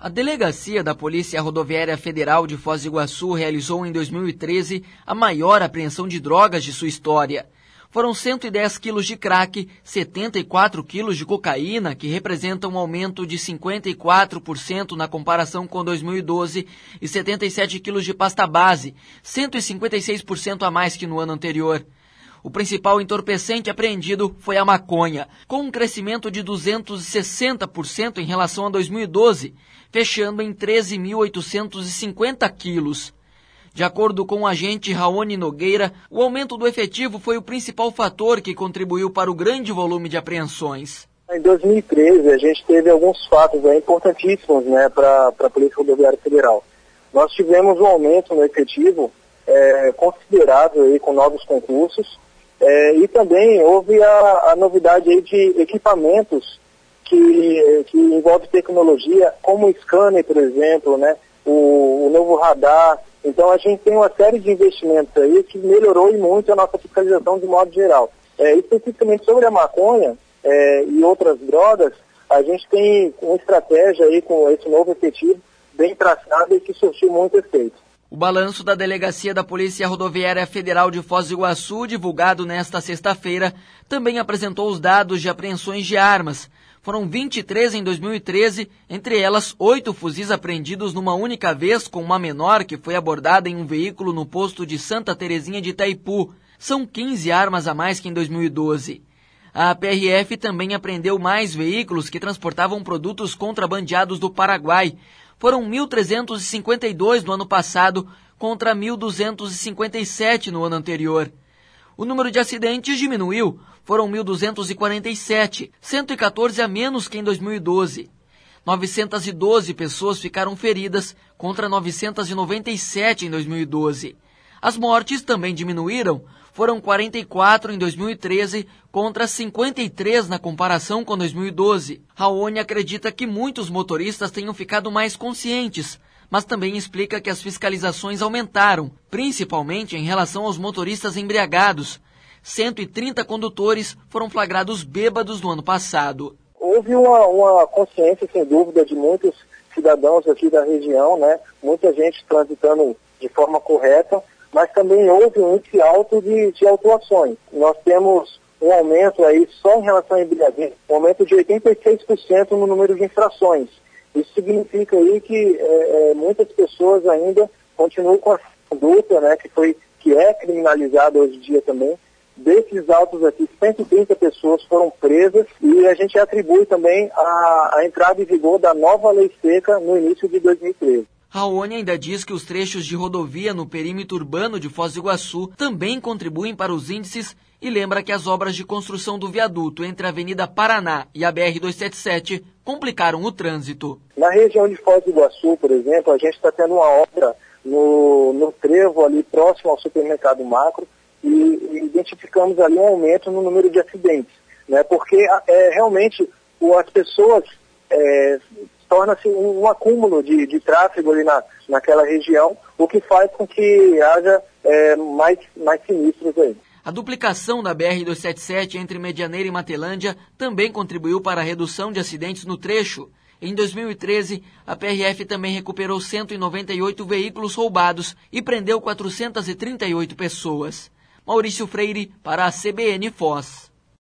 A Delegacia da Polícia Rodoviária Federal de Foz do Iguaçu realizou em 2013 a maior apreensão de drogas de sua história. Foram 110 quilos de crack, 74 quilos de cocaína, que representam um aumento de 54% na comparação com 2012, e 77 quilos de pasta base, 156% a mais que no ano anterior. O principal entorpecente apreendido foi a maconha, com um crescimento de 260% em relação a 2012, fechando em 13.850 quilos. De acordo com o agente Raoni Nogueira, o aumento do efetivo foi o principal fator que contribuiu para o grande volume de apreensões. Em 2013, a gente teve alguns fatos importantíssimos para a Polícia Rodoviária Federal. Nós tivemos um aumento no efetivo considerável com novos concursos, e também houve a novidade de equipamentos que envolve tecnologia, como o scanner, por exemplo, o novo radar. Então a gente tem uma série de investimentos aí que melhorou muito a nossa fiscalização de modo geral. Especificamente sobre a maconha e outras drogas, a gente tem uma estratégia aí com esse novo efetivo bem traçada e que surtiu muito efeito. O balanço da Delegacia da Polícia Rodoviária Federal de Foz do Iguaçu, divulgado nesta sexta-feira, também apresentou os dados de apreensões de armas. Foram 23 em 2013, entre elas 8 fuzis apreendidos numa única vez com uma menor que foi abordada em um veículo no posto de Santa Terezinha de Itaipu. São 15 armas a mais que em 2012. A PRF também apreendeu mais veículos que transportavam produtos contrabandeados do Paraguai. Foram 1.352 no ano passado contra 1.257 no ano anterior. O número de acidentes diminuiu, foram 1.247, 114 a menos que em 2012. 912 pessoas ficaram feridas contra 997 em 2012. As mortes também diminuíram, foram 44 em 2013 contra 53 na comparação com 2012. Raoni acredita que muitos motoristas tenham ficado mais conscientes, mas também explica que as fiscalizações aumentaram, principalmente em relação aos motoristas embriagados. 130 condutores foram flagrados bêbados no ano passado. Houve uma consciência, sem dúvida, de muitos cidadãos aqui da região, muita gente transitando de forma correta, mas também houve um índice alto de autuações. Nós temos um aumento aí só em relação à embriaguez, um aumento de 86% no número de infrações. Isso significa aí que muitas pessoas ainda continuam com a conduta, que é criminalizada hoje em dia também. Desses autos aqui, 130 pessoas foram presas e a gente atribui também a entrada em vigor da nova lei seca no início de 2013. Raoni ainda diz que os trechos de rodovia no perímetro urbano de Foz do Iguaçu também contribuem para os índices e lembra que as obras de construção do viaduto entre a Avenida Paraná e a BR-277 complicaram o trânsito. Na região de Foz do Iguaçu, por exemplo, a gente está tendo uma obra no trevo ali próximo ao supermercado Macro e identificamos ali um aumento no número de acidentes, porque realmente as pessoas torna-se um acúmulo de tráfego ali naquela região, o que faz com que haja mais sinistros aí. A duplicação da BR-277 entre Medianeira e Matelândia também contribuiu para a redução de acidentes no trecho. Em 2013, a PRF também recuperou 198 veículos roubados e prendeu 438 pessoas. Maurício Freire, para a CBN Foz.